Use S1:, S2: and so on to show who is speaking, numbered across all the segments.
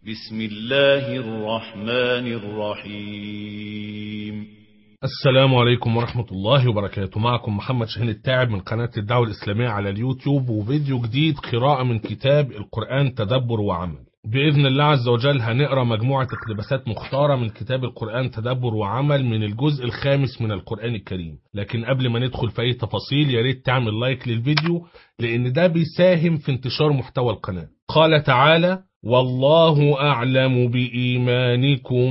S1: بسم الله الرحمن الرحيم.
S2: السلام عليكم ورحمة الله وبركاته. معكم محمد شاهين التاعب من قناة الدعوة الإسلامية على اليوتيوب، وفيديو جديد قراءة من كتاب القرآن تدبر وعمل. بإذن الله عز وجل هنقرأ مجموعة اقتباسات مختارة من كتاب القرآن تدبر وعمل من الجزء الخامس من القرآن الكريم. لكن قبل ما ندخل في أي تفاصيل يا ريت تعمل لايك للفيديو، لأن ده بيساهم في انتشار محتوى القناة. قال تعالى: والله أعلم بإيمانكم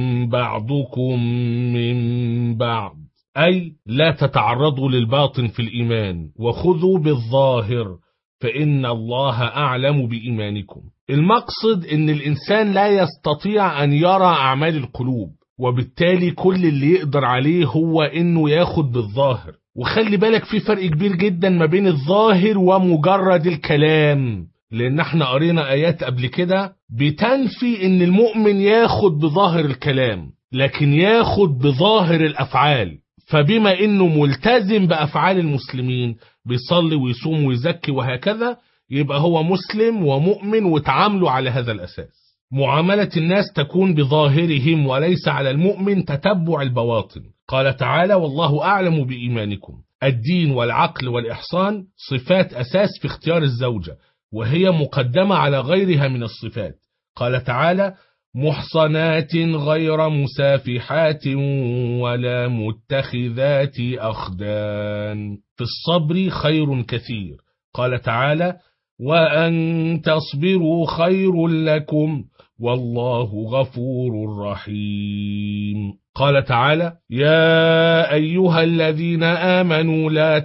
S2: بعضكم من بعض، أي لا تتعرضوا للباطن في الإيمان وخذوا بالظاهر فإن الله أعلم بإيمانكم. المقصد إن الإنسان لا يستطيع أن يرى أعمال القلوب، وبالتالي كل اللي يقدر عليه هو إنه ياخد بالظاهر. وخلي بالك في فرق كبير جدا ما بين الظاهر ومجرد الكلام، لأن احنا قرينا آيات قبل كده بتنفي إن المؤمن ياخد بظاهر الكلام، لكن ياخد بظاهر الأفعال. فبما إنه ملتزم بأفعال المسلمين، بيصلي ويصوم ويزكي وهكذا، يبقى هو مسلم ومؤمن، وتعاملوا على هذا الأساس. معاملة الناس تكون بظاهرهم، وليس على المؤمن تتبع البواطن. قال تعالى: والله أعلم بإيمانكم. الدين والعقل والإحصان صفات أساس في اختيار الزوجة، وهي مقدمة على غيرها من الصفات. قال تعالى: محصنات غير مسافحات ولا متخذات أخدان. في الصبر خير كثير. قال تعالى: وأن تصبروا خير لكم والله غفور رحيم. قال تعالى: يا أيها الذين آمنوا لا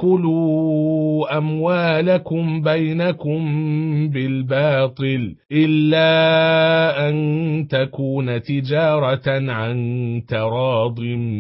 S2: تأكلوا أموالكم بينكم بالباطل إلا أن تكون تجارة عن تراض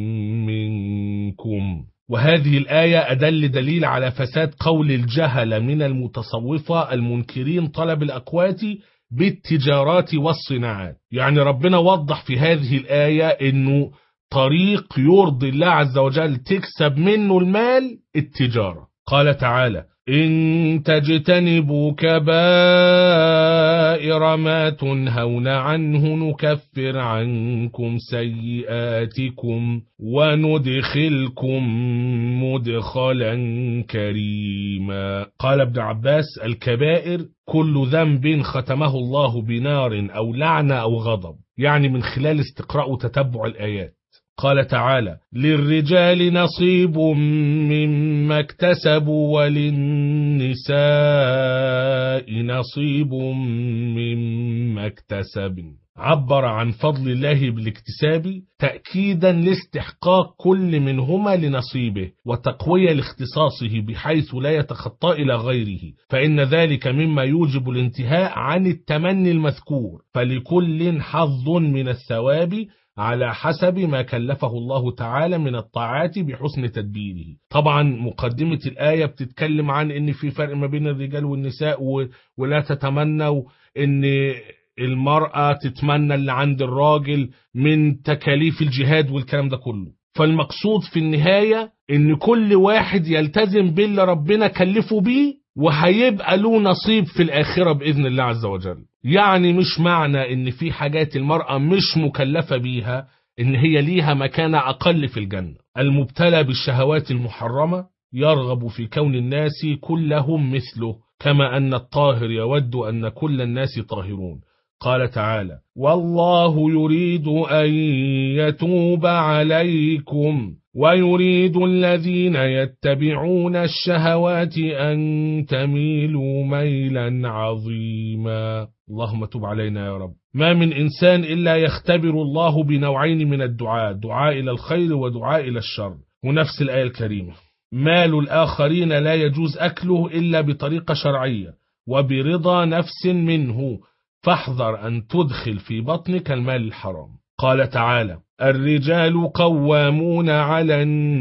S2: منكم. وهذه الآية أدل دليل على فساد قول الجهل من المتصوفة المنكرين طلب الأقوات بالتجارات والصناعات. يعني ربنا وضح في هذه الآية إنه طريق يرضي الله عز وجل تكسب منه المال التجارة. قال تعالى: إن تجتنبوا كبائر ما تنهون عنه نكفر عنكم سيئاتكم وندخلكم مدخلا كريما. قال ابن عباس: الكبائر كل ذنب ختمه الله بنار أو لعنة أو غضب، يعني من خلال استقراء وتتبع الآيات. قال تعالى: للرجال نصيب مما اكتسبوا وللنساء نصيب مما اكتسبن. عبر عن فضل الله بالاكتساب تأكيدا لاستحقاق كل منهما لنصيبه، وتقوية لاختصاصه بحيث لا يتخطى إلى غيره، فإن ذلك مما يوجب الانتهاء عن التمني المذكور. فلكل حظ من الثواب على حسب ما كلفه الله تعالى من الطاعات بحسن تدبيره. طبعا مقدمة الآية بتتكلم عن ان في فرق ما بين الرجال والنساء، ولا تتمنوا ان المرأة تتمنى اللي عند الراجل من تكاليف الجهاد والكلام ده كله. فالمقصود في النهاية ان كل واحد يلتزم باللي ربنا كلفه بيه، وهيبقى له نصيب في الآخرة بإذن الله عز وجل. يعني مش معنى ان في حاجات المرأة مش مكلفة بيها ان هي ليها مكانة اقل في الجنة. المبتلى بالشهوات المحرمة يرغب في كون الناس كلهم مثله، كما ان الطاهر يود ان كل الناس طاهرون. قال تعالى: والله يريد أن يتوب عليكم ويريد الذين يتبعون الشهوات أن تميلوا ميلا عظيما. اللهم تب علينا يا رب. ما من إنسان إلا يختبر الله بنوعين من الدعاء: دعاء إلى الخير ودعاء إلى الشر. ونفس الآية الكريمة: مال الآخرين لا يجوز أكله إلا بطريقة شرعية وبرضا نفس منه، فاحذر أن تدخل في بطنك المال الحرام. قال تعالى: الرجال قوامون على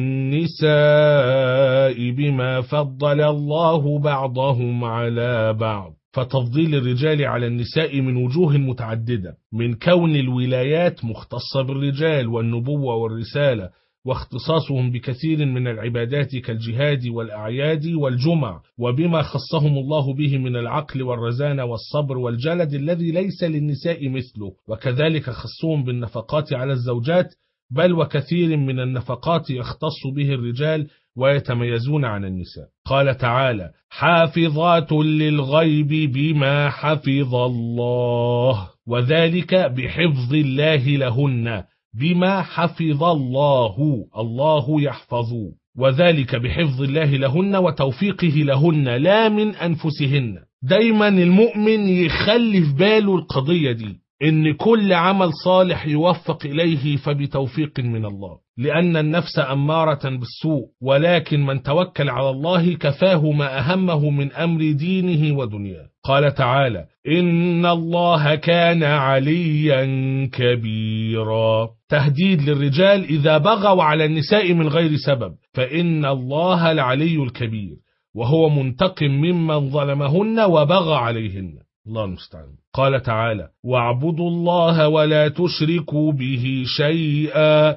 S2: النساء بما فضل الله بعضهم على بعض. فتفضيل الرجال على النساء من وجوه متعددة، من كون الولايات مختصة بالرجال والنبوة والرسالة، واختصاصهم بكثير من العبادات كالجهاد والأعياد والجمع، وبما خصهم الله به من العقل والرزانة والصبر والجلد الذي ليس للنساء مثله، وكذلك خصهم بالنفقات على الزوجات، بل وكثير من النفقات يختص به الرجال ويتميزون عن النساء. قال تعالى: حافظات للغيب بما حفظ الله، وذلك بحفظ الله لهن، بما حفظ الله، الله يحفظ، وذلك بحفظ الله لهن وتوفيقه لهن لا من أنفسهن. دايما المؤمن يخلي في باله القضية دي، إن كل عمل صالح يوفق إليه فبتوفيق من الله، لأن النفس أمارة بالسوء، ولكن من توكل على الله كفاه ما أهمه من أمر دينه ودنياه. قال تعالى: إن الله كان عليا كبيرا، تهديد للرجال إذا بغوا على النساء من غير سبب، فإن الله العلي الكبير، وهو منتقم ممن ظلمهن وبغى عليهن. الله المستعان. قال تعالى: واعبدوا الله ولا تشركوا به شيئا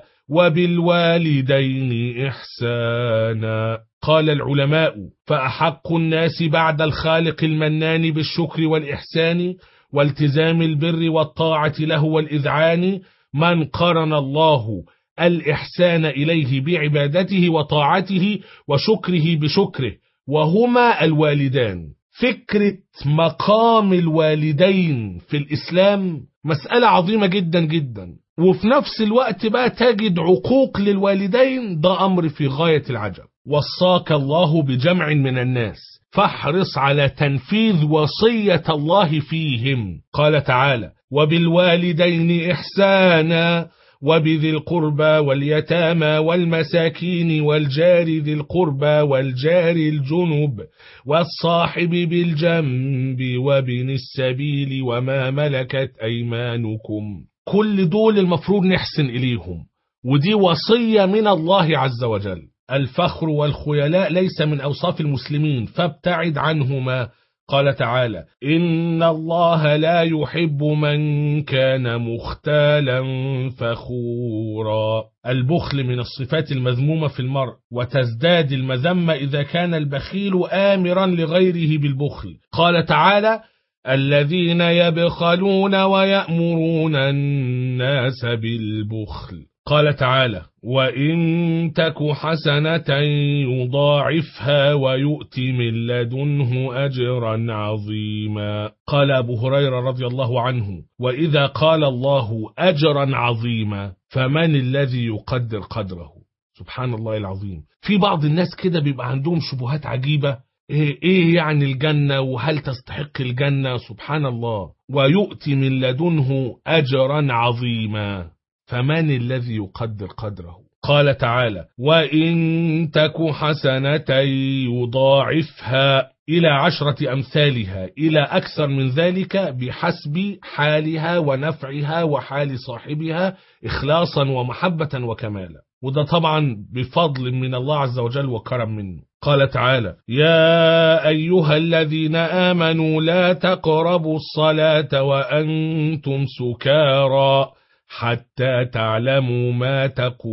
S2: وبالوالدين إحسانا. قال العلماء: فأحق الناس بعد الخالق المنان بالشكر والإحسان والتزام البر والطاعة له والإذعان من قرن الله الإحسان إليه بعبادته وطاعته وشكره بشكره، وهما الوالدان. فكرة مقام الوالدين في الإسلام مسألة عظيمة جدا جدا، وفي نفس الوقت بقى تجد عقوق للوالدين، ده أمر في غاية العجب. وصاك الله بجمع من الناس فاحرص على تنفيذ وصية الله فيهم. قال تعالى: وبالوالدين إحسانا وبذي القربى واليتامى والمساكين والجار ذي القربى والجار الجنب والصاحب بالجنب وابن السبيل وما ملكت أيمانكم. كل دول المفروض نحسن إليهم، ودي وصية من الله عز وجل. الفخر والخيلاء ليس من أوصاف المسلمين فابتعد عنهما. قال تعالى: إن الله لا يحب من كان مختالا فخورا. البخل من الصفات المذمومة في المرء، وتزداد المذمة إذا كان البخيل آمرا لغيره بالبخل. قال تعالى: الذين يبخلون ويأمرون الناس بالبخل. قال تعالى: وإن تك حسنة يضاعفها ويؤت من لدنه أجرا عظيما. قال أبو هريرة رضي الله عنه: وإذا قال الله أجرا عظيما فمن الذي يقدر قدره؟ سبحان الله العظيم. في بعض الناس كده بيبقى عندهم شبهات عجيبة، إيه يعني الجنة وهل تستحق الجنة؟ سبحان الله. ويؤتي من لدنه أجرا عظيما فمن الذي يقدر قدره؟ قال تعالى: وإن تك حسنة يضاعفها إلى 10 أمثالها، إلى أكثر من ذلك بحسب حالها ونفعها وحال صاحبها إخلاصا ومحبة وكمالا، وده طبعا بفضل من الله عز وجل وكرم منه. قال تعالى: يا أيها الذين آمنوا لا تقربوا الصلاة وأنتم سكارى حتى تعلموا ما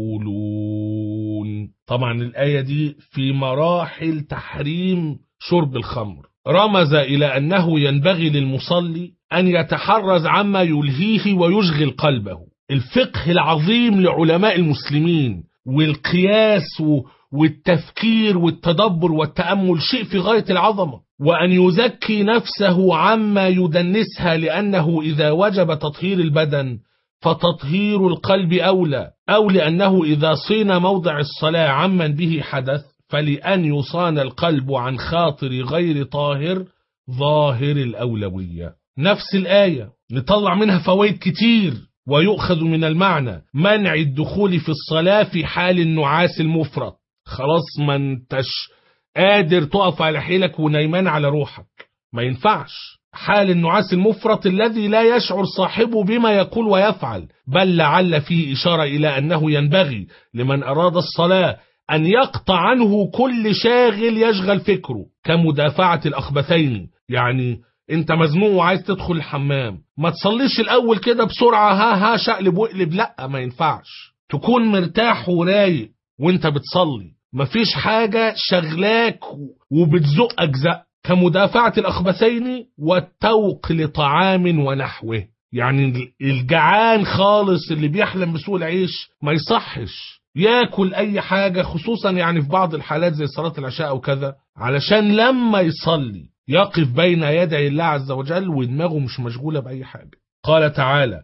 S2: تقولون. طبعا الآية دي في مراحل تحريم شرب الخمر، رمز إلى أنه ينبغي للمصلي أن يتحرز عما يلهيه ويشغل قلبه. الفقه العظيم لعلماء المسلمين والقياس والتفكير والتدبر والتأمل شيء في غاية العظمة، وأن يزكي نفسه عما يدنسها، لأنه إذا وجب تطهير البدن فتطهير القلب أولى، أو لأنه إذا صين موضع الصلاة عمن به حدث فلأن يصان القلب عن خاطر غير طاهر ظاهر الأولوية. نفس الآية نطلع منها فوائد كتير، ويؤخذ من المعنى منع الدخول في الصلاة في حال النعاس المفرط. خلاص ما انتش قادر تقف على حيلك ونايمان على روحك، ما ينفعش. حال النعاس المفرط الذي لا يشعر صاحبه بما يقول ويفعل، بل لعل فيه إشارة إلى أنه ينبغي لمن أراد الصلاة أن يقطع عنه كل شاغل يشغل فكره، كمدافعة الأخبثين. يعني انت مزنوق وعايز تدخل الحمام، ما تصليش الأول كده بسرعة ها شقلب وقلب، لا ما ينفعش. تكون مرتاح ورايق وانت بتصلي، مفيش حاجة شغلاك وبتزقك زق، كمدافعة الأخبثين والتوق لطعام ونحوه. يعني الجعان خالص اللي بيحلم بسوء العيش ما يصحش ياكل أي حاجة، خصوصا يعني في بعض الحالات زي صلاة العشاء أو كذا، علشان لما يصلي يقف بين يدي الله عز وجل ودماغه مش مشغولة بأي حاجة. قال تعالى: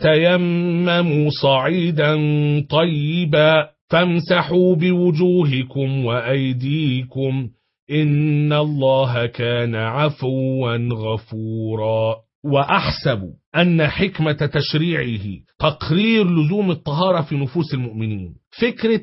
S2: فتيمموا صعيدا طيبا فامسحوا بوجوهكم وأيديكم إن الله كان عفوا غفورا. وأحسب أن حكمة تشريعه تقرير لزوم الطهارة في نفوس المؤمنين. فكرة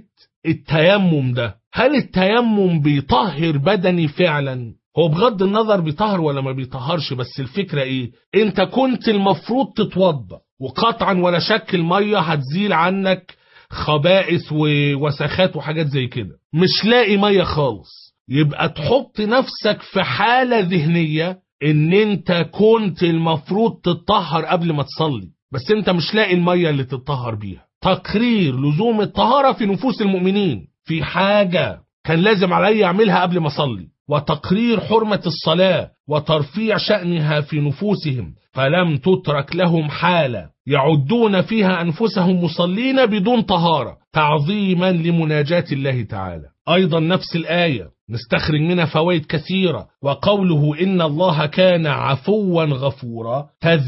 S2: التيمم ده، هل التيمم بيطهر بدني فعلا؟ هو بغض النظر بيطهر ولا ما بيطهرش، بس الفكرة ايه؟ انت كنت المفروض تتوضى، وقطعا ولا شك المية هتزيل عنك خبائث ووسخات وحاجات زي كده، مش لاقي مية خالص، يبقى تحط نفسك في حالة ذهنية ان انت كنت المفروض تتطهر قبل ما تصلي، بس انت مش لاقي المية اللي تتطهر بيها. تقرير لزوم الطهارة في نفوس المؤمنين، في حاجة كان لازم علي اعملها قبل ما اصلي، وتقرير حرمة الصلاة وترفيع شأنها في نفوسهم، فلم تترك لهم حالة يعدون فيها أنفسهم مصلين بدون طهارة تعظيما لمناجاة الله تعالى. أيضا نفس الآية نستخرج منها فوائد كثيرة، وقوله إن الله كان عفوا غفورا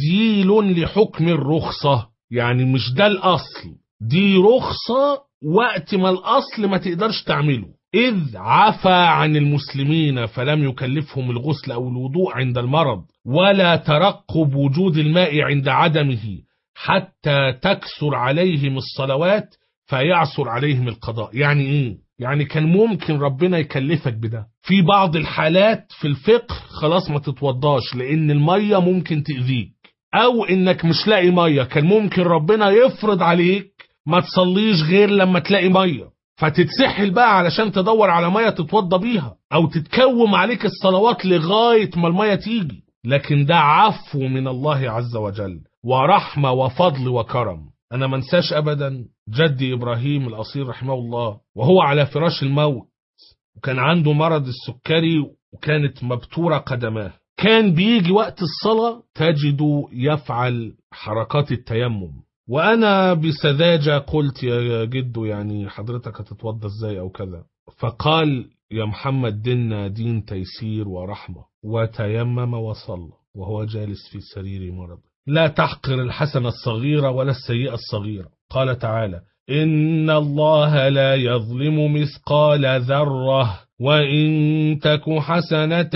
S2: تذييل لحكم الرخصة، يعني مش ده الأصل، دي رخصة وقت ما الأصل ما تقدرش تعمله، إذ عفى عن المسلمين فلم يكلفهم الغسل أو الوضوء عند المرض، ولا ترقب وجود الماء عند عدمه حتى تكثر عليهم الصلوات فيعثر عليهم القضاء. يعني إيه؟ يعني كان ممكن ربنا يكلفك بده في بعض الحالات في الفقه، خلاص ما تتوضاش لأن المية ممكن تأذيك، أو إنك مش لاقي مية، كان ممكن ربنا يفرض عليك ما تصليش غير لما تلاقي مية، فتتسحل بقى علشان تدور على مية تتوضى بيها، او تتكوم عليك الصلوات لغاية ما المية تيجي. لكن ده عفو من الله عز وجل ورحمة وفضل وكرم. انا منساش ابدا جدي ابراهيم الاصيل رحمه الله وهو على فراش الموت، وكان عنده مرض السكري وكانت مبتورة قدماه، كان بيجي وقت الصلاة تجد يفعل حركات التيمم، وأنا بسذاجة قلت يا جدو يعني حضرتك هتتوضى ازاي أو كذا، فقال يا محمد ديننا دين تيسير ورحمة، وتيمم وصلى وهو جالس في سرير مرض. لا تحقر الحسنة الصغيرة ولا السيئة الصغيرة. قال تعالى: إن الله لا يظلم مثقال ذرة وإن تك حسنة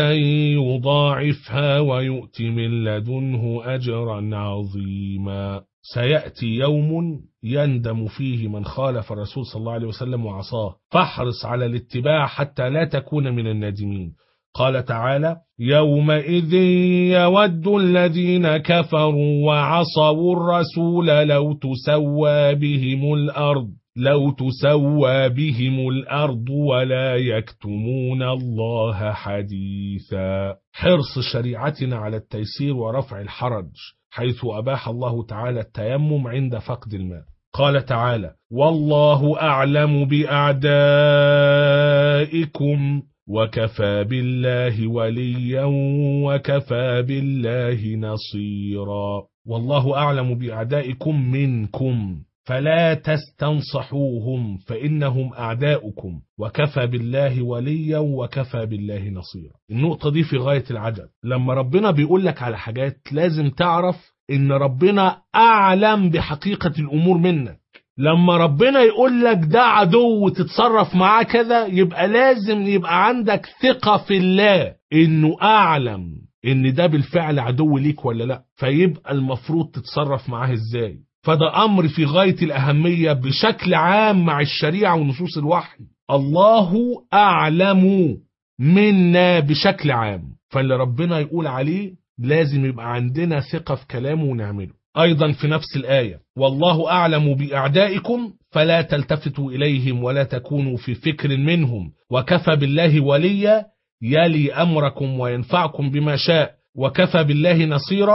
S2: يضاعفها ويؤت من لدنه أجرا عظيما. سيأتي يوم يندم فيه من خالف الرسول صلى الله عليه وسلم وعصاه، فاحرص على الاتباع حتى لا تكون من النادمين. قال تعالى: يومئذ يود الذين كفروا وعصوا الرسول لو تسوى بهم الأرض ولا يكتمون الله حديثا. حرص شريعتنا على التيسير ورفع الحرج، حيث أباح الله تعالى التيمم عند فقد الماء. قال تعالى: والله أعلم بأعدائكم وكفى بالله وليا وكفى بالله نصيرا. والله أعلم بأعدائكم منكم فلا تستنصحوهم فإنهم أعداؤكم وكفى بالله وليا وكفى بالله نصيرا. النقطة دي في غاية العجب، لما ربنا بيقول لك على حاجات لازم تعرف إن ربنا أعلم بحقيقة الأمور منك. لما ربنا يقول لك ده عدو تتصرف معاه كذا، يبقى لازم يبقى عندك ثقة في الله إنه أعلم إن ده بالفعل عدو ليك ولا لا، فيبقى المفروض تتصرف معاه إزاي. فده أمر في غاية الأهمية بشكل عام مع الشريعة ونصوص الوحي. الله أعلم منا بشكل عام، فاللي ربنا يقول عليه لازم يبقى عندنا ثقة في كلامه ونعمله. أيضا في نفس الآية: والله أعلم بأعدائكم فلا تلتفتوا إليهم ولا تكونوا في فكر منهم وكفى بالله وليا يلي أمركم وينفعكم بما شاء وكفى بالله نصيرا.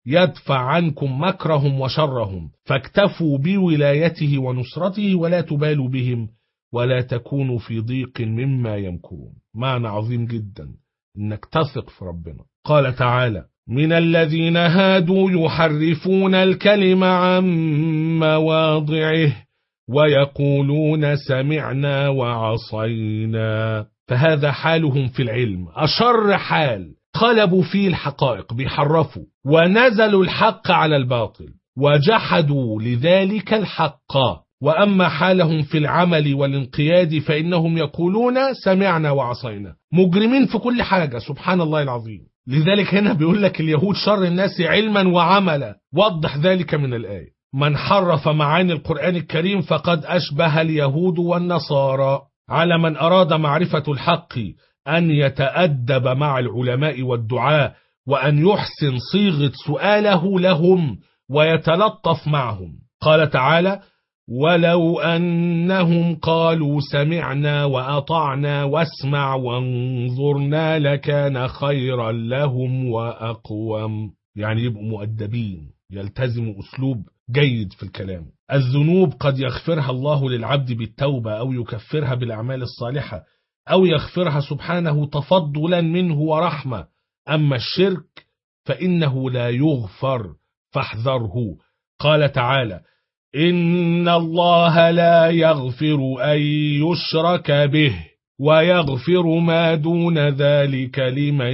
S2: يدفع عنكم مكرهم وشرهم، فاكتفوا بولايته ونصرته ولا تبالوا بهم ولا تكونوا في ضيق مما يمكرون. معنى عظيم جدا انك تثق في ربنا. قال تعالى: من الذين هادوا يحرفون الكلم عن مواضعه ويقولون سمعنا وعصينا. فهذا حالهم في العلم، أشر حال، قلبوا فيه الحقائق، بيحرفوا ونزلوا الحق على الباطل وجحدوا لذلك الحق. وأما حالهم في العمل والانقياد فإنهم يقولون سمعنا وعصينا، مجرمين في كل حاجة. سبحان الله العظيم. لذلك هنا بيقول لك اليهود شر الناس علما وعملا، وضح ذلك من الآية: من حرف معاني القرآن الكريم فقد أشبه اليهود والنصارى. على من أراد معرفة الحق أن يتأدب مع العلماء والدعاء، وأن يحسن صيغة سؤاله لهم ويتلطف معهم. قال تعالى: ولو أنهم قالوا سمعنا وأطعنا واسمع وانظرنا لكان خيرا لهم وأقوم. يعني يبقوا مؤدبين، يلتزموا أسلوب جيد في الكلام. الذنوب قد يغفرها الله للعبد بالتوبة، أو يكفرها بالأعمال الصالحة، أو يغفرها سبحانه تفضلا منه ورحمة. أما الشرك فإنه لا يغفر، فاحذره. قال تعالى: إن الله لا يغفر أن يشرك به ويغفر ما دون ذلك لمن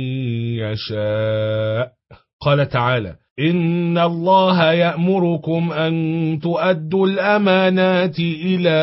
S2: يشاء. قال تعالى: إن الله يأمركم أن تؤدوا الأمانات إلى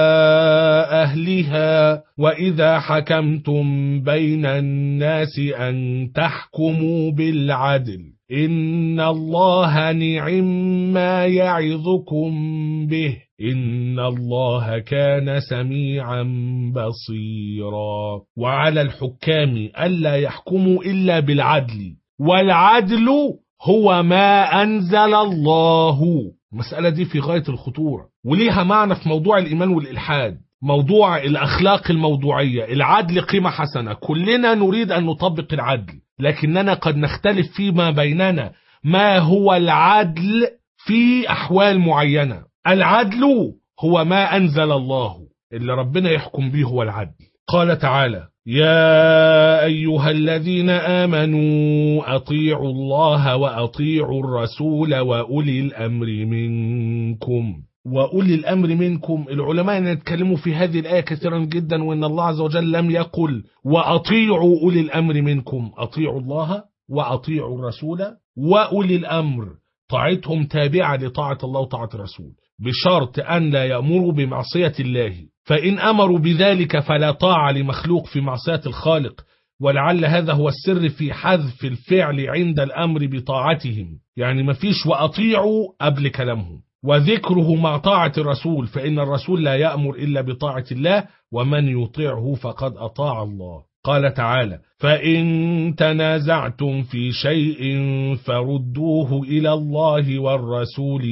S2: أهلها وإذا حكمتم بين الناس أن تحكموا بالعدل إن الله نعم ما يعظكم به إن الله كان سميعا بصيرا. وعلى الحكام ألا يحكموا إلا بالعدل، والعدل هو ما أنزل الله. المسألة دي في غاية الخطورة، وليها معنى في موضوع الإيمان والإلحاد، موضوع الأخلاق الموضوعية. العدل قيمة حسنة، كلنا نريد أن نطبق العدل، لكننا قد نختلف فيما بيننا ما هو العدل في أحوال معينة. العدل هو ما أنزل الله، اللي ربنا يحكم به هو العدل. قال تعالى: يا أيها الذين آمنوا أطيعوا الله وأطيعوا الرسول وأولي الأمر منكم. وأولي الأمر منكم، العلماء يتكلموا في هذه الآية كثيرا جدا، وإن الله عز وجل لم يقل وأطيعوا أولي الأمر منكم، أطيعوا الله وأطيعوا الرسول وأولي الأمر، طاعتهم تابعة لطاعة الله وطاعة الرسول، بشرط أن لا يأمروا بمعصية الله، فإن أمروا بذلك فلا طاعة لمخلوق في معصية الخالق. ولعل هذا هو السر في حذف الفعل عند الأمر بطاعتهم، يعني مفيش وأطيعوا قبل كلامهم، وذكره مع طاعة الرسول، فإن الرسول لا يأمر إلا بطاعة الله، ومن يطيعه فقد أطاع الله. قال تعالى: فإن تنازعتم في شيء فردوه إلى الله والرسول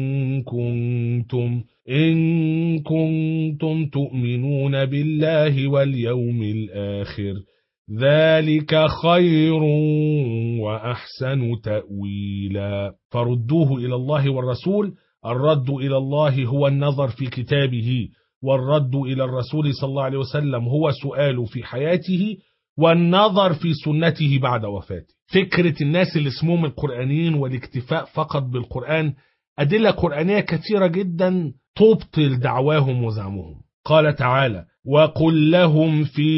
S2: إن كنتم تؤمنون بالله واليوم الآخر، ذلك خير وأحسن تأويلا. فردوه إلى الله والرسول، الرد إلى الله هو النظر في كتابه، والرد إلى الرسول صلى الله عليه وسلم هو سؤال في حياته، والنظر في سنته بعد وفاته. فكرة الناس اللي اسمهم القرآنيين والاكتفاء فقط بالقرآن، أدلة قرآنية كثيرة جدا تبطل دعواهم وزعمهم. قال تعالى: وقل لهم في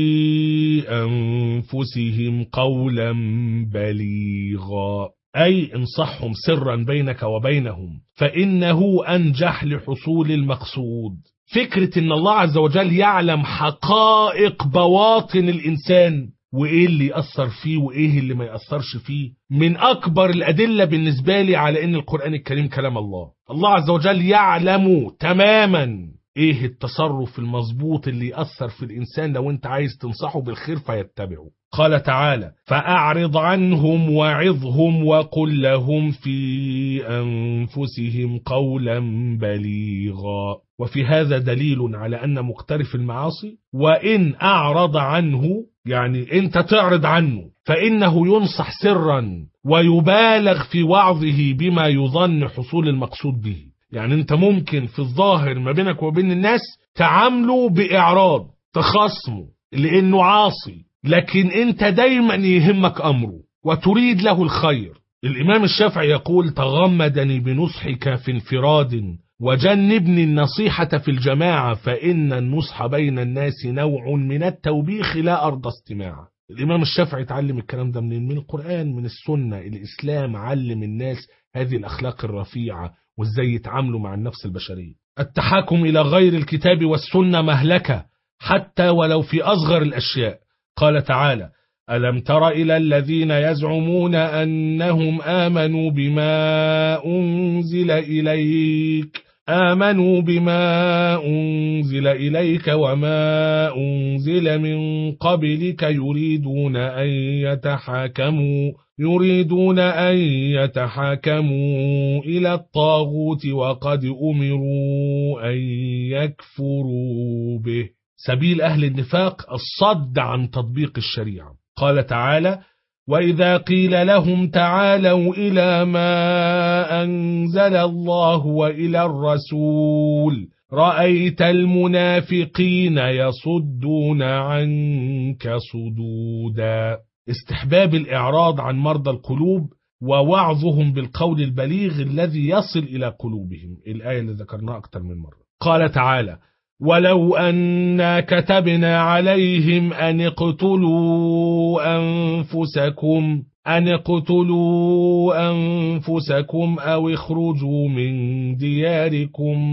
S2: أنفسهم قولا بليغا، أي انصحهم سرا بينك وبينهم، فإنه أنجح لحصول المقصود. فكرة إن الله عز وجل يعلم حقائق بواطن الإنسان، وإيه اللي يأثر فيه وإيه اللي ما يأثرش فيه، من أكبر الأدلة بالنسبة لي على إن القرآن الكريم كلام الله. الله عز وجل يعلم تماما ايه التصرف المظبوط اللي يأثر في الإنسان لو انت عايز تنصحه بالخير فيتبعه. قال تعالى: فأعرض عنهم وعظهم وقل لهم في أنفسهم قولا بليغا. وفي هذا دليل على أن مقترف المعاصي وإن أعرض عنه، يعني انت تعرض عنه، فإنه ينصح سرا ويبالغ في وعظه بما يظن حصول المقصود به. يعني انت ممكن في الظاهر ما بينك وبين الناس تعامله بإعراض، تخصمه لأنه عاصي، لكن انت دايما يهمك أمره وتريد له الخير. الإمام الشافعي يقول: تغمدني بنصحك في انفراد وجنبني النصيحة في الجماعة، فإن النصح بين الناس نوع من التوبيخ لا أرضى استماعه. الإمام الشافعي اتعلم الكلام ده من القرآن، من السنة. الإسلام علم الناس هذه الأخلاق الرفيعة وإزاي يتعاملوا مع النفس البشرية. التحاكم إلى غير الكتاب والسنة مهلكة حتى ولو في أصغر الأشياء. قال تعالى: ألم تر إلى الذين يزعمون أنهم آمنوا بما أنزل إليك وما أنزل من قبلك يريدون أن يتحاكموا إلى الطاغوت وقد أمروا أن يكفروا به. سبيل أهل النفاق الصد عن تطبيق الشريعة. قال تعالى: وإذا قيل لهم تعالوا إلى ما أنزل الله وإلى الرسول رأيت المنافقين يصدون عنك صدودا. استحباب الإعراض عن مرضى القلوب ووعظهم بالقول البليغ الذي يصل إلى قلوبهم. الآية اللي ذكرناها أكثر من مرة. قال تعالى: ولو أنا كتبنا عليهم أن اقتلوا أنفسكم أو اخرجوا من دياركم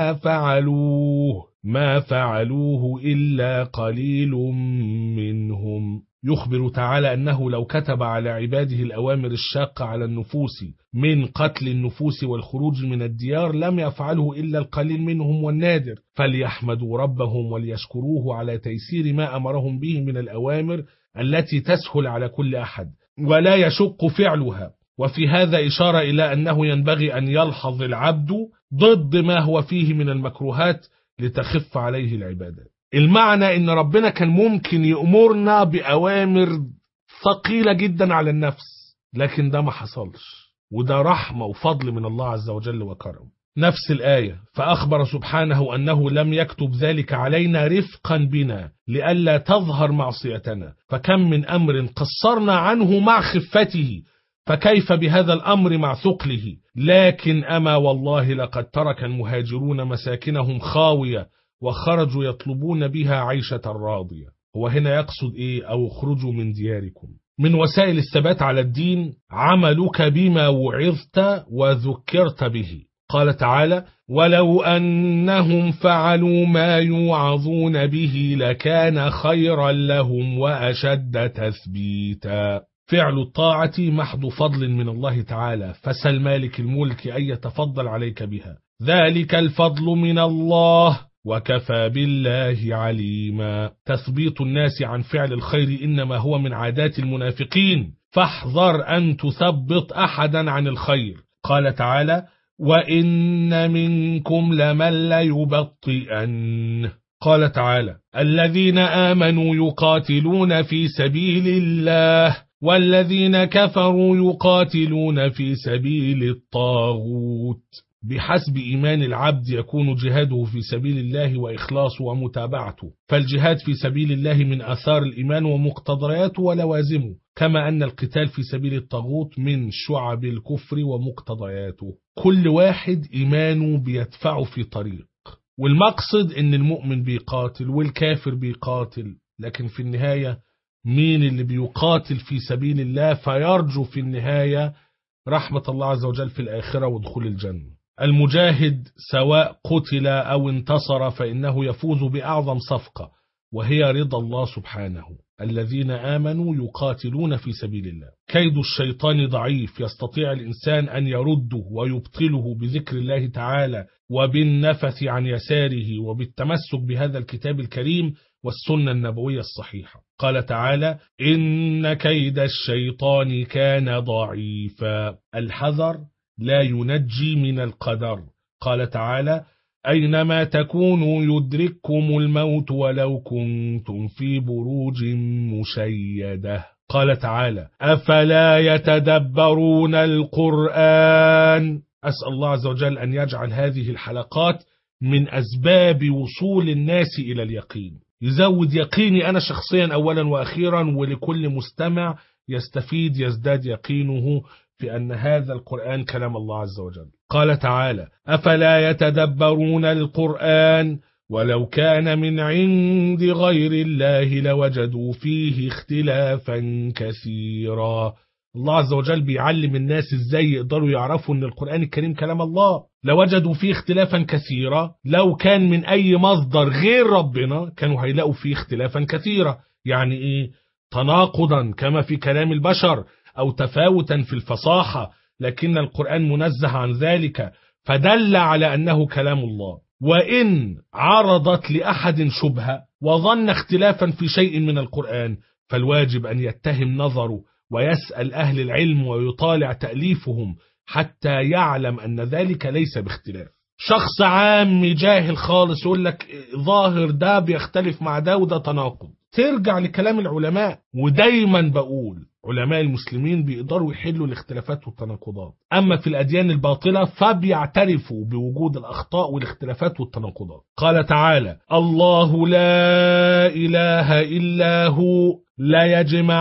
S2: ما فعلوه إلا قليل منهم. يخبر تعالى أنه لو كتب على عباده الأوامر الشاقة على النفوس من قتل النفوس والخروج من الديار لم يفعله إلا القليل منهم والنادر، فليحمدوا ربهم وليشكروه على تيسير ما أمرهم به من الأوامر التي تسهل على كل أحد ولا يشق فعلها. وفي هذا إشارة إلى أنه ينبغي أن يلحظ العبد ضد ما هو فيه من المكروهات لتخف عليه العبادات. المعنى ان ربنا كان ممكن يأمرنا بأوامر ثقيلة جدا على النفس، لكن ده ما حصلش، وده رحمة وفضل من الله عز وجل وكرم. نفس الآية: فأخبر سبحانه أنه لم يكتب ذلك علينا رفقا بنا لئلا تظهر معصيتنا، فكم من أمر قصرنا عنه مع خفته، فكيف بهذا الأمر مع ثقله؟ لكن أما والله لقد ترك المهاجرون مساكنهم خاوية وخرجوا يطلبون بها عيشة راضية. هو هنا يقصد إيه؟ أو اخرجوا من دياركم. من وسائل الثبات على الدين عملك بما وعظت وذكرت به. قال تعالى: ولو أنهم فعلوا ما يوعظون به لكان خيرا لهم وأشد تثبيتا. فعل الطاعة محض فضل من الله تعالى، فسل مالك الملك أن يتفضل عليك بها. ذلك الفضل من الله وكفى بالله عليما. تثبيط الناس عن فعل الخير إنما هو من عادات المنافقين، فاحذر أن تثبط أحدا عن الخير. قال تعالى: وإن منكم لمن ليبطئن. قال تعالى: الذين آمنوا يقاتلون في سبيل الله والذين كفروا يقاتلون في سبيل الطاغوت. بحسب إيمان العبد يكون جهاده في سبيل الله وإخلاصه ومتابعته، فالجهاد في سبيل الله من آثار الإيمان ومقتضياته ولوازمه، كما أن القتال في سبيل الطاغوت من شعب الكفر ومقتضياته. كل واحد إيمانه بيدفعه في طريق، والمقصد إن المؤمن بيقاتل والكافر بيقاتل، لكن في النهاية مين اللي بيقاتل في سبيل الله فيرجو في النهاية رحمة الله عز وجل في الآخرة ودخول الجنة. المجاهد سواء قتل أو انتصر فإنه يفوز بأعظم صفقة، وهي رضا الله سبحانه. الذين آمنوا يقاتلون في سبيل الله. كيد الشيطان ضعيف، يستطيع الإنسان أن يرده ويبطله بذكر الله تعالى وبالنفث عن يساره وبالتمسك بهذا الكتاب الكريم والسنة النبوية الصحيحة. قال تعالى: إن كيد الشيطان كان ضعيفا. الحذر لا ينجي من القدر. قال تعالى: أينما تكونوا يدرككم الموت ولو كنتم في بروج مشيدة. قال تعالى: أفلا يتدبرون القرآن. أسأل الله عز وجل أن يجعل هذه الحلقات من أسباب وصول الناس إلى اليقين، يزود يقيني أنا شخصيا أولا وأخيرا، ولكل مستمع يستفيد يزداد يقينه في أن هذا القرآن كلام الله عز وجل. قال تعالى: أفلا يتدبرون القرآن ولو كان من عند غير الله لوجدوا فيه اختلافا كثيرا. الله عز وجل بيعلم الناس ازاي يقدروا يعرفوا ان القرآن الكريم كلام الله. لوجدوا فيه اختلافا كثيرا، لو كان من اي مصدر غير ربنا كانوا هيلاقوا فيه اختلافا كثيرا. يعني ايه؟ تناقضا كما في كلام البشر، او تفاوتا في الفصاحة، لكن القرآن منزه عن ذلك، فدل على انه كلام الله. وإن عرضت لأحد شبهة وظن اختلافا في شيء من القرآن، فالواجب أن يتهم نظره ويسأل أهل العلم ويطالع تأليفهم حتى يعلم أن ذلك ليس باختلاف. شخص عام جاهل خالص يقول لك ظاهر ده بيختلف مع ده وده تناقض، ترجع لكلام العلماء. ودايما بقول علماء المسلمين بيقدروا يحلوا الاختلافات والتناقضات، أما في الأديان الباطلة فبيعترفوا بوجود الأخطاء والاختلافات والتناقضات. قال تعالى: الله لا إله إلا هو لا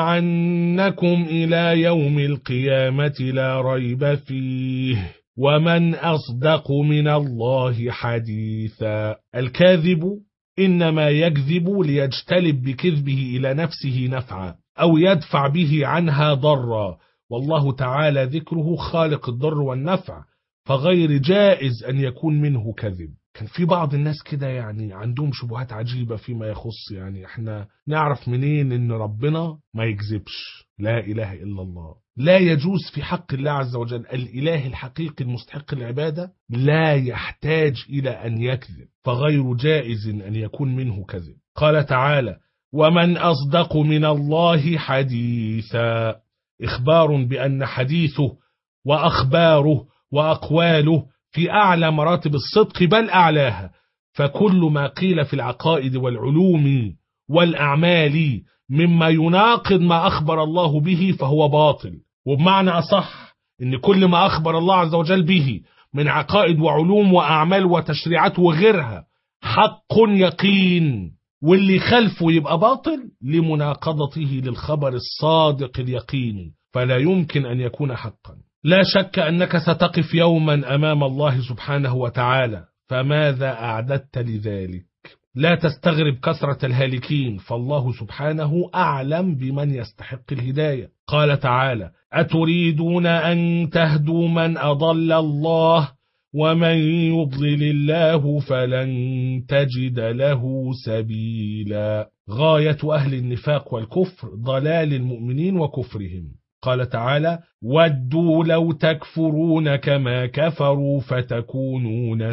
S2: يجمعنكم إلى يوم القيامة لا ريب فيه ومن أصدق من الله حديثا. الكاذب إنما يكذب ليجتلب بكذبه إلى نفسه نفعا أو يدفع به عنها ضرا، والله تعالى ذكره خالق الضر والنفع، فغير جائز أن يكون منه كذب. كان في بعض الناس كده يعني عندهم شبهات عجيبة فيما يخص، يعني احنا نعرف منين ان ربنا ما يكذبش؟ لا إله إلا الله. لا يجوز في حق الله عز وجل الإله الحقيقي المستحق العبادة لا يحتاج إلى أن يكذب، فغير جائز أن يكون منه كذب. قال تعالى: ومن أصدق من الله حديثا. إخبار بأن حديثه وأخباره وأقواله في أعلى مراتب الصدق بل أعلاها، فكل ما قيل في العقائد والعلوم والأعمال مما يناقض ما أخبر الله به فهو باطل. وبمعنى أصح إن كل ما أخبر الله عز وجل به من عقائد وعلوم وأعمال وتشريعات وغيرها حق يقين، واللي خلفه يبقى باطل لمناقضته للخبر الصادق اليقيني، فلا يمكن أن يكون حقا. لا شك أنك ستقف يوما أمام الله سبحانه وتعالى، فماذا أعددت لذلك؟ لا تستغرب كثرة الهالكين، فالله سبحانه أعلم بمن يستحق الهداية. قال تعالى: أتريدون أن تهدوا من أضل الله ومن يضلل الله فلن تجد له سبيلا. غاية أهل النفاق والكفر ضلال المؤمنين وكفرهم. قال تعالى: ودوا لو تكفرون كما كفروا فتكونون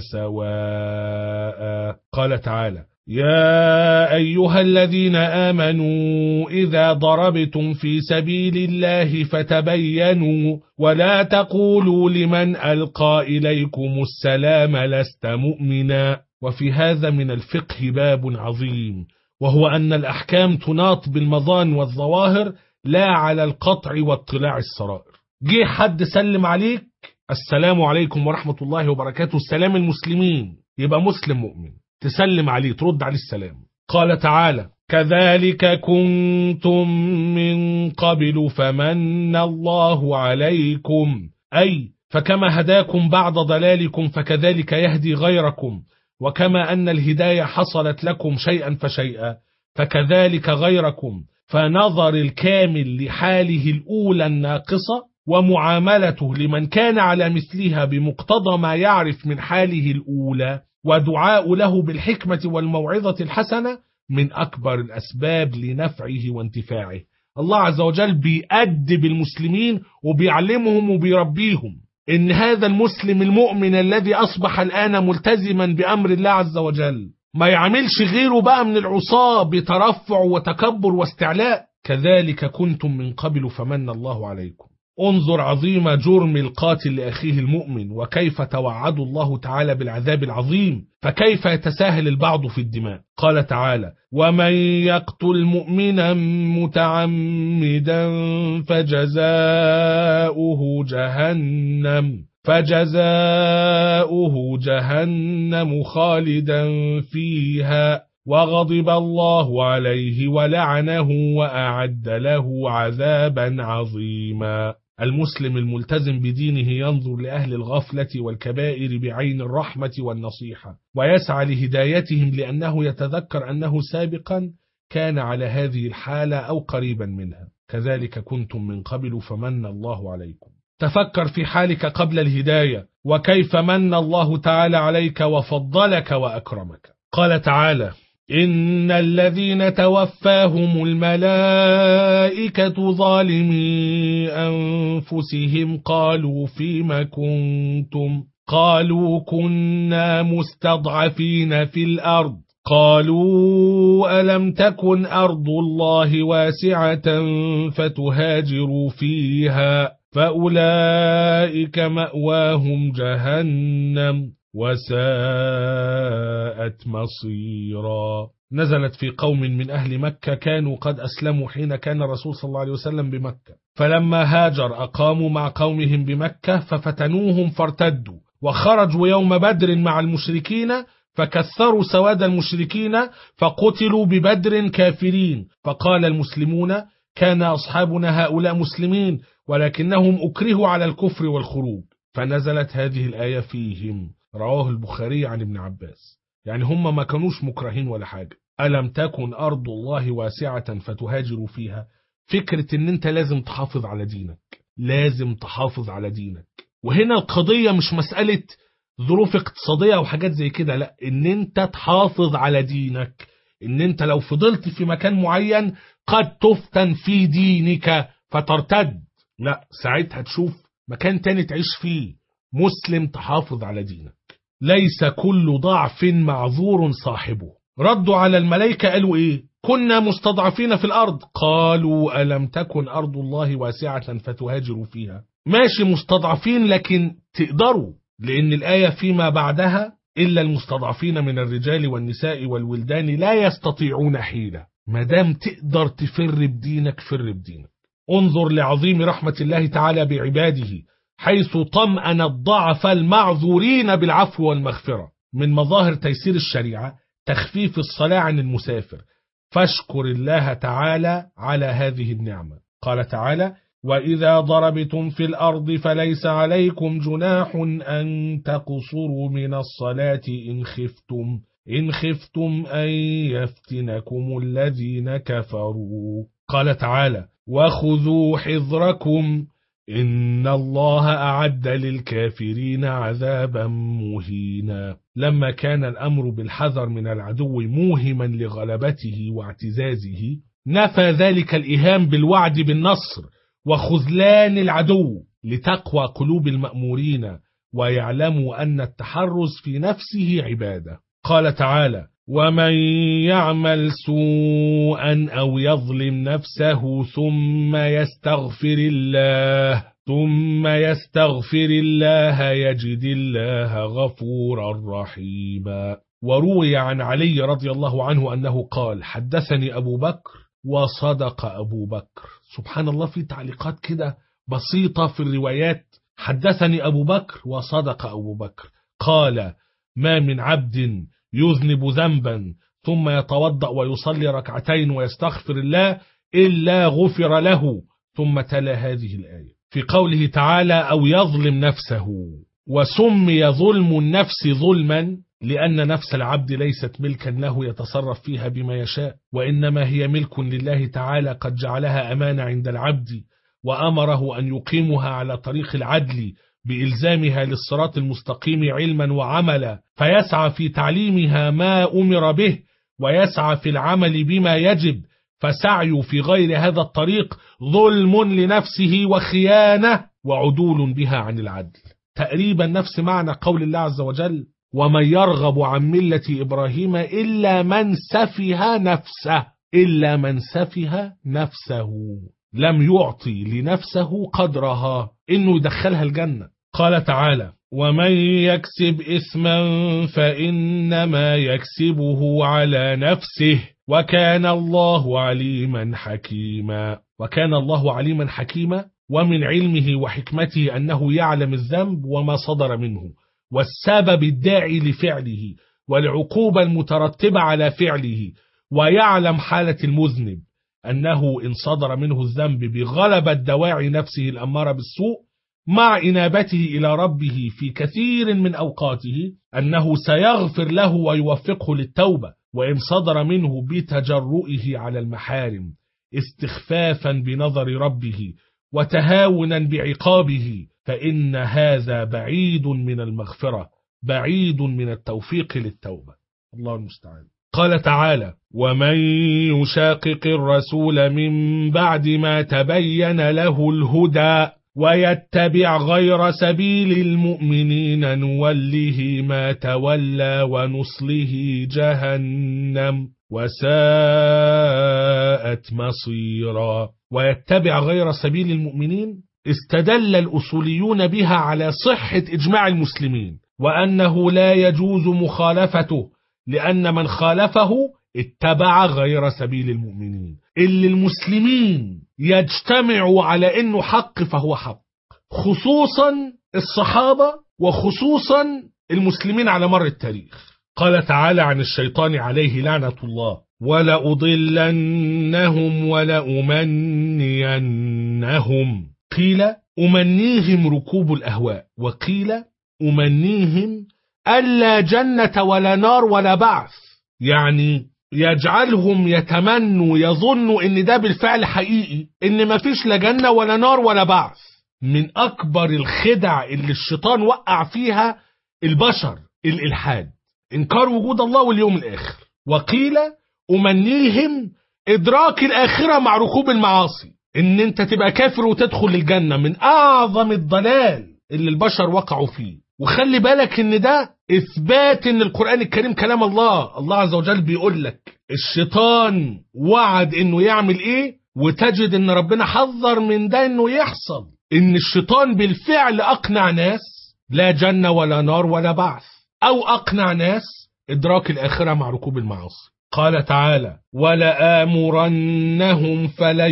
S2: سواء. قال تعالى: يا أيها الذين آمنوا إذا ضربتم في سبيل الله فتبينوا ولا تقولوا لمن ألقى إليكم السلام لست مؤمنا. وفي هذا من الفقه باب عظيم، وهو أن الأحكام تناط بالمظان والظواهر لا على القطع واطلاع السرائر. جه حد سلم عليك: السلام عليكم ورحمة الله وبركاته، السلام المسلمين، يبقى مسلم مؤمن، تسلم عليه ترد عليه السلام. قال تعالى: كذلك كنتم من قبل فمن الله عليكم، أي فكما هداكم بعد ضلالكم فكذلك يهدي غيركم، وكما أن الهداية حصلت لكم شيئا فشيئا فكذلك غيركم. فنظر الكامل لحاله الأولى الناقصة ومعاملته لمن كان على مثلها بمقتضى ما يعرف من حاله الأولى، ودعاء له بالحكمة والموعظة الحسنة، من أكبر الأسباب لنفعه وانتفاعه. الله عز وجل بيأدب المسلمين وبيعلمهم وبيربيهم إن هذا المسلم المؤمن الذي أصبح الآن ملتزما بأمر الله عز وجل ما يعملش غيره بقى من العصاة بترفع وتكبر واستعلاء. كذلك كنتم من قبل فمن الله عليكم. انظر عظيم جرم القاتل لأخيه المؤمن، وكيف توعد الله تعالى بالعذاب العظيم، فكيف يتساهل البعض في الدماء. قال تعالى: ومن يقتل مؤمنا متعمدا فجزاؤه جهنم خالدا فيها وغضب الله عليه ولعنه وأعد له عذابا عظيما. المسلم الملتزم بدينه ينظر لأهل الغفلة والكبائر بعين الرحمة والنصيحة، ويسعى لهدايتهم، لأنه يتذكر أنه سابقا كان على هذه الحالة أو قريبا منها. كذلك كنتم من قبل فمن الله عليكم. تفكر في حالك قبل الهداية، وكيف من الله تعالى عليك وفضلك وأكرمك. قال تعالى: إن الذين توفاهم الملائكة ظالمي أنفسهم قالوا فيم كنتم؟ قالوا كنا مستضعفين في الأرض. قالوا ألم تكن أرض الله واسعة فتهاجروا فيها فأولئك مأواهم جهنم وساءت مصيرا. نزلت في قوم من أهل مكة كانوا قد أسلموا حين كان الرسول صلى الله عليه وسلم بمكة، فلما هاجر أقاموا مع قومهم بمكة ففتنوهم فارتدوا، وخرجوا يوم بدر مع المشركين فكثروا سواد المشركين فقتلوا ببدر كافرين. فقال المسلمون: كان أصحابنا هؤلاء مسلمين ولكنهم أكرهوا على الكفر والخروج، فنزلت هذه الآية فيهم. رواه البخاري عن ابن عباس. يعني هم ما كانوش مكرهين ولا حاجة. ألم تكن أرض الله واسعة فتهاجروا فيها. فكرة ان انت لازم تحافظ على دينك، لازم تحافظ على دينك. وهنا القضية مش مسألة ظروف اقتصادية وحاجات زي كده، لا، ان انت تحافظ على دينك. ان انت لو فضلت في مكان معين قد تفتن في دينك فترتد، لا، ساعتها تشوف مكان تاني تعيش فيه. مسلم تحافظ على دينك. ليس كل ضعف معذور صاحبه. ردوا على الملائكة قالوا ايه؟ كنا مستضعفين في الأرض. قالوا ألم تكن أرض الله واسعة فتهاجروا فيها. ماشي مستضعفين لكن تقدروا، لأن الآية فيما بعدها: إلا المستضعفين من الرجال والنساء والولدان لا يستطيعون حيلة. مادام تقدر تفر بدينك فر بدينك. انظر لعظيم رحمة الله تعالى بعباده حيث طمأن الضعف المعذورين بالعفو والمغفرة. من مظاهر تيسير الشريعة تخفيف الصلاة عن المسافر، فاشكر الله تعالى على هذه النعمة. قال تعالى: وإذا ضربتم في الأرض فليس عليكم جناح أن تقصروا من الصلاة إن خفتم أن يفتنكم الذين كفروا. قال تعالى: وخذوا حذركم إن الله أعد للكافرين عذابا مهينا. لما كان الأمر بالحذر من العدو موهما لغلبته واعتزازه، نفى ذلك الإيهام بالوعد بالنصر وخذلان العدو لتقوى قلوب المأمورين ويعلموا أن التحرز في نفسه عبادة. قال تعالى: ومن يعمل سوءا أو يظلم نفسه ثم يستغفر الله يجد الله غفورا رحيما. وروي عن علي رضي الله عنه أنه قال: حدثني أبو بكر وصدق أبو بكر. سبحان الله، في تعليقات كده بسيطة في الروايات. حدثني أبو بكر وصدق أبو بكر قال: ما من عبد يذنب ذنبا ثم يتوضأ ويصلي ركعتين ويستغفر الله إلا غفر له. ثم تلا هذه الآية في قوله تعالى: أو يظلم نفسه. وسمي ظلم النفس ظلما لأن نفس العبد ليست ملكا له يتصرف فيها بما يشاء، وإنما هي ملك لله تعالى قد جعلها أمانة عند العبد، وأمره أن يقيمها على طريق العدل بإلزامها للصراط المستقيم علما وعملا، فيسعى في تعليمها ما أمر به ويسعى في العمل بما يجب، فسعيه في غير هذا الطريق ظلم لنفسه وخيانة وعدول بها عن العدل. تقريبا نفس معنى قول الله عز وجل: ومن يرغب عن ملة إبراهيم إلا من سفه نفسه، إلا من سفه نفسه، لم يعطي لنفسه قدرها إنه يدخلها الجنة. قال تعالى: ومن يكسب إثما فإنما يكسبه على نفسه وكان الله عليما حكيما. وكان الله عليما حكيما، ومن علمه وحكمته أنه يعلم الذنب وما صدر منه والسبب الداعي لفعله والعقوبة المترتبة على فعله، ويعلم حالة المذنب أنه إن صدر منه الذنب بغلبة دواعي نفسه الأمارة بالسوء مع إنابته إلى ربه في كثير من أوقاته أنه سيغفر له ويوفقه للتوبة، وإن صدر منه بتجرؤه على المحارم استخفافا بنظر ربه وتهاونا بعقابه، فإن هذا بعيد من المغفرة، بعيد من التوفيق للتوبة. الله المستعان. قال تعالى: ومن يشاقق الرسول من بعد ما تبين له الهدى ويتبع غير سبيل المؤمنين نوله ما تولى ونصله جهنم وساءت مصيرا. ويتبع غير سبيل المؤمنين استدل الأصوليون بها على صحة إجماع المسلمين وأنه لا يجوز مخالفته، لأن من خالفه اتبع غير سبيل المؤمنين. اللي المسلمين يجتمعوا على إنه حق فهو حق، خصوصا الصحابة وخصوصا المسلمين على مر التاريخ. قال تعالى عن الشيطان عليه لعنة الله: ولأضلنهم ولأمنينهم. قيل أمنيهم ركوب الأهواء، وقيل أمنيهم ألا جنة ولا نار ولا بعث، يعني يجعلهم يتمنوا يظنوا ان ده بالفعل حقيقي، ان مفيش لا جنة ولا نار ولا بعث. من اكبر الخدع اللي الشيطان وقع فيها البشر الالحاد، انكار وجود الله واليوم الاخر. وقيل امنيهم ادراك الاخرة مع ركوب المعاصي، ان انت تبقى كافر وتدخل الجنة، من اعظم الضلال اللي البشر وقعوا فيه. وخلي بالك ان ده اثبات ان القرآن الكريم كلام الله. الله عز وجل بيقول لك الشيطان وعد انه يعمل ايه، وتجد ان ربنا حذر من ده انه يحصل. ان الشيطان بالفعل اقنع ناس لا جنة ولا نار ولا بعث، او اقنع ناس ادراك الاخرة مع ركوب المعاصي. قال تعالى: ولآمرنهم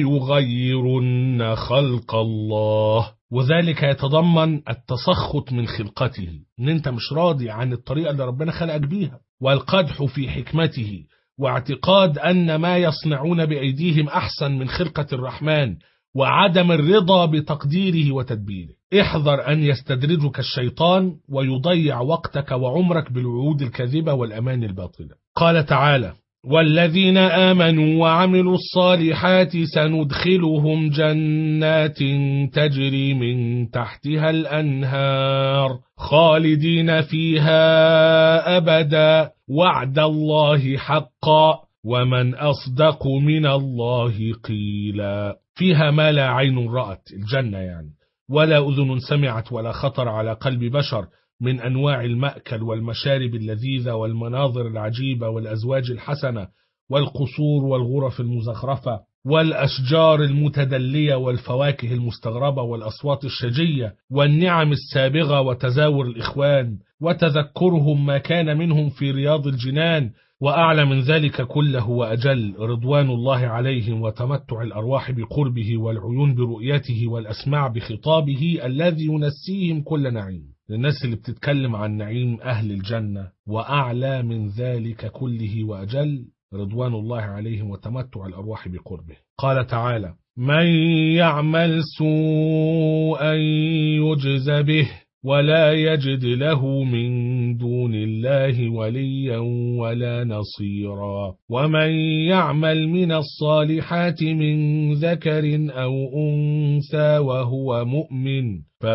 S2: فليغيرن خلق الله. وذلك يتضمن التسخط من خلقته، ان انت مش راضي عن الطريقة اللي ربنا خلقك بيها، والقدح في حكمته، واعتقاد ان ما يصنعون بأيديهم احسن من خلقة الرحمن، وعدم الرضا بتقديره وتدبيره. احذر ان يستدرجك الشيطان ويضيع وقتك وعمرك بالوعود الكاذبة والأمان الباطلة. قال تعالى: والذين آمنوا وعملوا الصالحات سندخلهم جنات تجري من تحتها الأنهار خالدين فيها أبدا وعد الله حقا ومن أصدق من الله قيلا. فيها ما لا عين رأت، الجنة يعني، ولا أذن سمعت ولا خطر على قلب بشر، من أنواع المأكل والمشارب اللذيذة والمناظر العجيبة والأزواج الحسنة والقصور والغرف المزخرفة والأشجار المتدلية والفواكه المستغربة والأصوات الشجية والنعم السابغة وتزاور الإخوان وتذكرهم ما كان منهم في رياض الجنان. وأعلى من ذلك كله وأجل رضوان الله عليهم وتمتع الأرواح بقربه والعيون برؤيته والأسماع بخطابه الذي ينسيهم كل نعيم. للناس اللي بتتكلم عن نعيم أهل الجنة. وأعلى من ذلك كله وأجل رضوان الله عليهم وتمتع الأرواح بقربه. قال تعالى: من يعمل سوءا يجز به ولا يجد له من دون الله وليا ولا نصيرا ومن يعمل من الصالحات من ذكر أو أنثى وهو مؤمن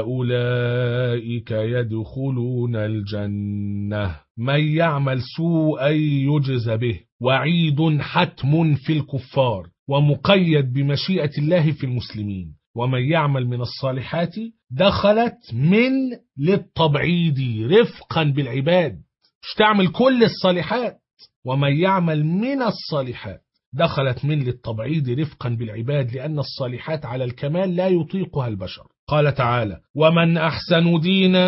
S2: فأولئك يدخلون الجنة. من يعمل سوءا يجز به، وعيد حتم في الكفار ومقيد بمشيئة الله في المسلمين. ومن يعمل من الصالحات دخلت من للتبعيد رفقا بالعباد، مش تعمل كل الصالحات. ومن يعمل من الصالحات دخلت من للتبعيد رفقا بالعباد، لأن الصالحات على الكمال لا يطيقها البشر. قال تعالى: ومن أحسن دينا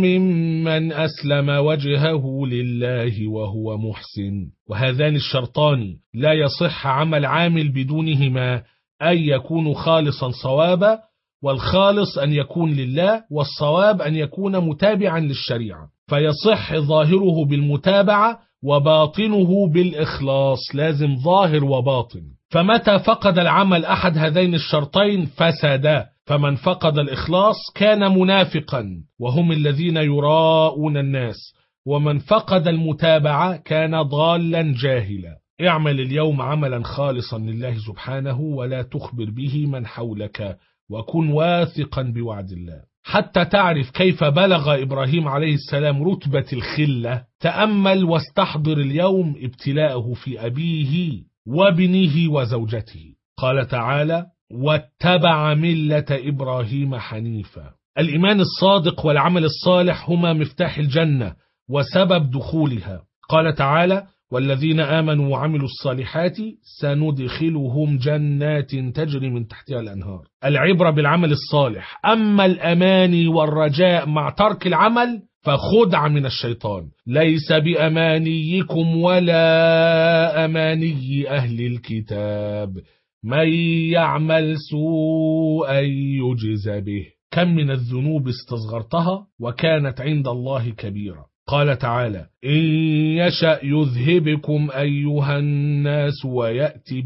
S2: ممن أسلم وجهه لله وهو محسن. وهذان الشرطان لا يصح عمل عامل بدونهما، أن يكون خالصا صوابا، والخالص أن يكون لله، والصواب أن يكون متابعا للشريعة، فيصح ظاهره بالمتابعة وباطنه بالإخلاص، لازم ظاهر وباطن. فمتى فقد العمل أحد هذين الشرطين فسدا، فمن فقد الإخلاص كان منافقا وهم الذين يراءون الناس، ومن فقد المتابعة كان ضالا جاهلا. اعمل اليوم عملا خالصا لله سبحانه ولا تخبر به من حولك، وكن واثقا بوعد الله. حتى تعرف كيف بلغ إبراهيم عليه السلام رتبة الخلة، تأمل واستحضر اليوم ابتلاءه في أبيه وابنه وزوجته. قال تعالى: واتبع ملة إبراهيم حنيفا. الإيمان الصادق والعمل الصالح هما مفتاح الجنة وسبب دخولها. قال تعالى: والذين آمنوا وعملوا الصالحات سندخلهم جنات تجري من تحتها الأنهار. العبرة بالعمل الصالح، أما الأماني والرجاء مع ترك العمل فخدع من الشيطان. ليس بأمانيكم ولا أماني أهل الكتاب، من يعمل سوءا يجز به. كم من الذنوب استصغرتها وكانت عند الله كبيرة. قال تعالى: إن يشأ يذهبكم أيها الناس ويأتي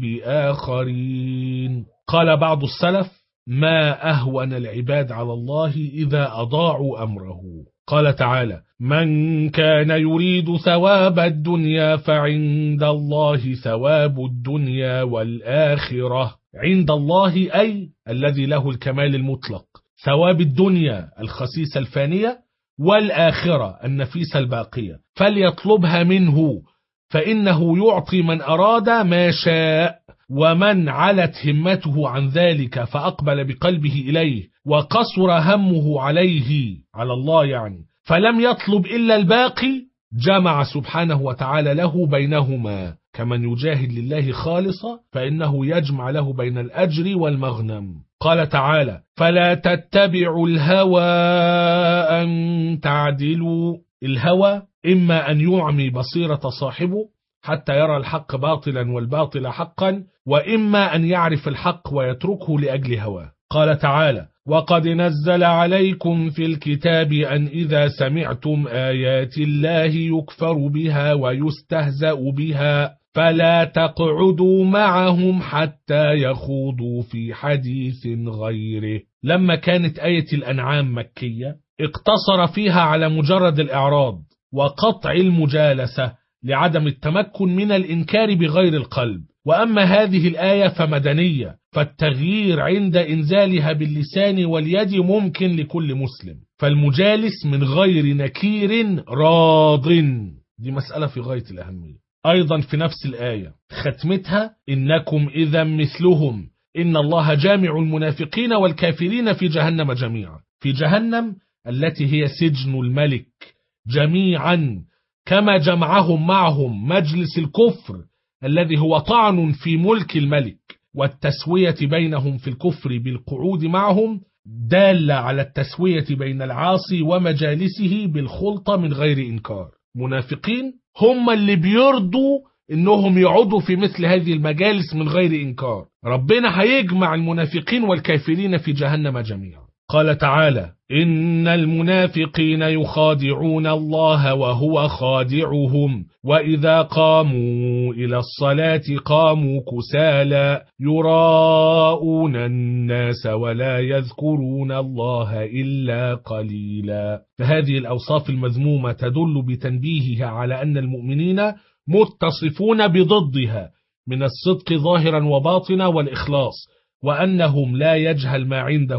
S2: بآخرين. قال بعض السلف: ما أهون العباد على الله إذا أضاعوا أمره. قال تعالى: من كان يريد ثواب الدنيا فعند الله ثواب الدنيا والآخرة. عند الله أي الذي له الكمال المطلق، ثواب الدنيا الخسيسة الفانية، والآخرة النفيسة الباقية، فليطلبها منه، فإنه يعطي من أراد ما شاء. ومن علت همته عن ذلك فأقبل بقلبه إليه وقصر همه عليه، على الله يعني، فلم يطلب إلا الباقي، جمع سبحانه وتعالى له بينهما. كمن يجاهد لله خالصا فإنه يجمع له بين الأجر والمغنم. قال تعالى: فلا تتبعوا الهوى أن تعدلوا. الهوى إما أن يعمي بصيرة صاحبه حتى يرى الحق باطلا والباطل حقا، وإما أن يعرف الحق ويتركه لأجل هواه. قال تعالى: وقد نزل عليكم في الكتاب أن إذا سمعتم آيات الله يكفر بها ويستهزأ بها فلا تقعدوا معهم حتى يخوضوا في حديث غيره. لما كانت آية الأنعام مكية اقتصر فيها على مجرد الإعراض وقطع المجالسة لعدم التمكن من الإنكار بغير القلب. وأما هذه الآية فمدنية، فالتغيير عند إنزالها باللسان واليد ممكن لكل مسلم، فالمجالس من غير نكير راض. دي مسألة في غاية الأهمية. أيضا في نفس الآية ختمتها: إنكم إذا مثلهم إن الله جامع المنافقين والكافرين في جهنم جميعا. في جهنم التي هي سجن الملك جميعا، كما جمعهم معهم مجلس الكفر الذي هو طعن في ملك الملك، والتسوية بينهم في الكفر بالقعود معهم دالة على التسوية بين العاصي ومجالسه بالخلطة من غير إنكار. منافقين هم اللي بيرضوا إنهم يقعدوا في مثل هذه المجالس من غير إنكار. ربنا هيجمع المنافقين والكافرين في جهنم جميعا. قال تعالى: إن المنافقين يخادعون الله وهو خادعهم وإذا قاموا إلى الصلاة قاموا كسالى يراءون الناس ولا يذكرون الله إلا قليلا. فهذه الأوصاف المذمومة تدل بتنبيهها على أن المؤمنين متصفون بضدها من الصدق ظاهرا وباطنا والإخلاص، وأنهم لا يجهل ما عندهم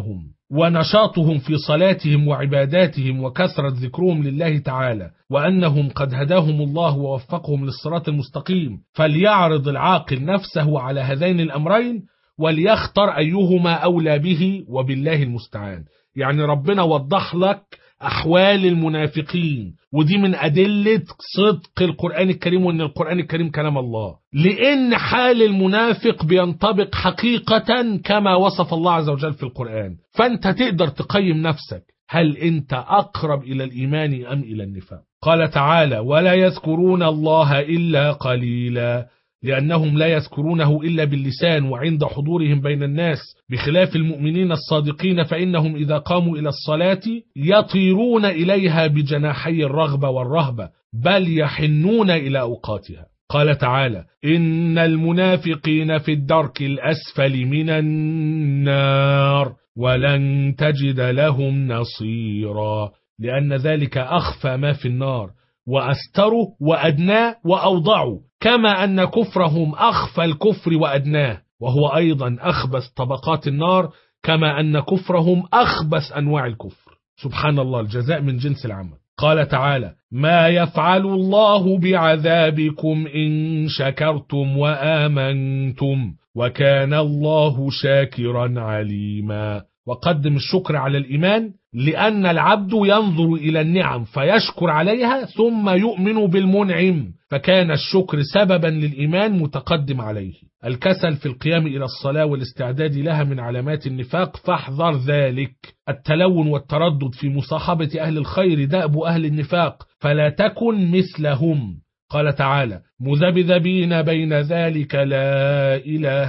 S2: ونشاطهم في صلاتهم وعباداتهم وكثرة ذكرهم لله تعالى، وأنهم قد هداهم الله ووفقهم للصراط المستقيم، فليعرض العاقل نفسه على هذين الأمرين وليختار أيهما أولى به، وبالله المستعان. يعني ربنا وضح لك أحوال المنافقين، ودي من أدلة صدق القرآن الكريم وأن القرآن الكريم كلام الله، لأن حال المنافق بينطبق حقيقة كما وصف الله عز وجل في القرآن. فأنت تقدر تقيم نفسك، هل أنت أقرب إلى الإيمان أم إلى النفاق؟ قال تعالى: ولا يذكرون الله إلا قليلا، لأنهم لا يذكرونه إلا باللسان وعند حضورهم بين الناس، بخلاف المؤمنين الصادقين فإنهم إذا قاموا إلى الصلاة يطيرون إليها بجناحي الرغبة والرهبة، بل يحنون إلى أوقاتها. قال تعالى: إن المنافقين في الدرك الأسفل من النار ولن تجد لهم نصيرا، لأن ذلك أخفى ما في النار وأستره وأدناه وأوضعه، كما أن كفرهم أخفى الكفر وأدناه، وهو أيضا أخبث طبقات النار، كما أن كفرهم أخبث أنواع الكفر. سبحان الله، الجزاء من جنس العمل. قال تعالى: ما يفعل الله بعذابكم إن شكرتم وآمنتم وكان الله شاكرا عليما. وقدم الشكر على الإيمان، لأن العبد ينظر إلى النعم فيشكر عليها ثم يؤمن بالمنعم، فكان الشكر سببا للإيمان متقدم عليه. الكسل في القيام إلى الصلاة والاستعداد لها من علامات النفاق، فاحذر ذلك. التلون والتردد في مصاحبة أهل الخير دأب أهل النفاق، فلا تكن مثلهم. قال تعالى: مذبذبين بين ذلك لا إله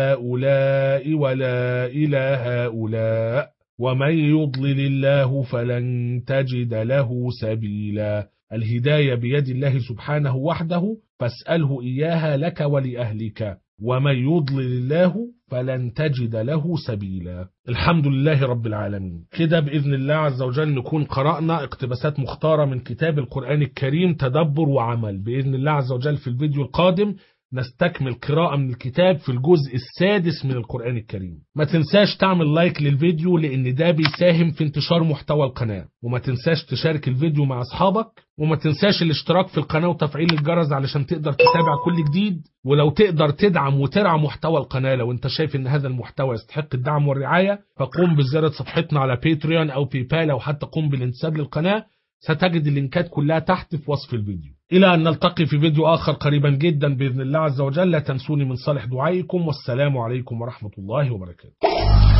S2: هؤلاء ولا إله هؤلاء ومن يضلل الله فلن تجد له سبيلا. الهداية بيد الله سبحانه وحده، فاسأله إياها لك ولأهلك، ومن يضلل الله فلن تجد له سبيلا. الحمد لله رب العالمين. كده بإذن الله عز وجل نكون قرأنا اقتباسات مختارة من كتاب القرآن الكريم تدبر وعمل. بإذن الله عز وجل في الفيديو القادم نستكمل قراءة من الكتاب في الجزء السادس من القرآن الكريم. ما تنساش تعمل لايك للفيديو، لأن ده بيساهم في انتشار محتوى القناة، وما تنساش تشارك الفيديو مع أصحابك، وما تنساش الاشتراك في القناة وتفعيل الجرس علشان تقدر تتابع كل جديد. ولو تقدر تدعم وترعى محتوى القناة، لو انت شايف ان هذا المحتوى يستحق الدعم والرعاية، فقوم بزيارة صفحتنا على باتريون أو بايبال، أو حتى قوم بالانتساب للقناة. ستجد اللينكات كلها تحت في وصف الفيديو. إلى أن نلتقي في فيديو آخر قريبا جدا بإذن الله عز وجل، لا تنسوني من صالح دعائكم، والسلام عليكم ورحمة الله وبركاته.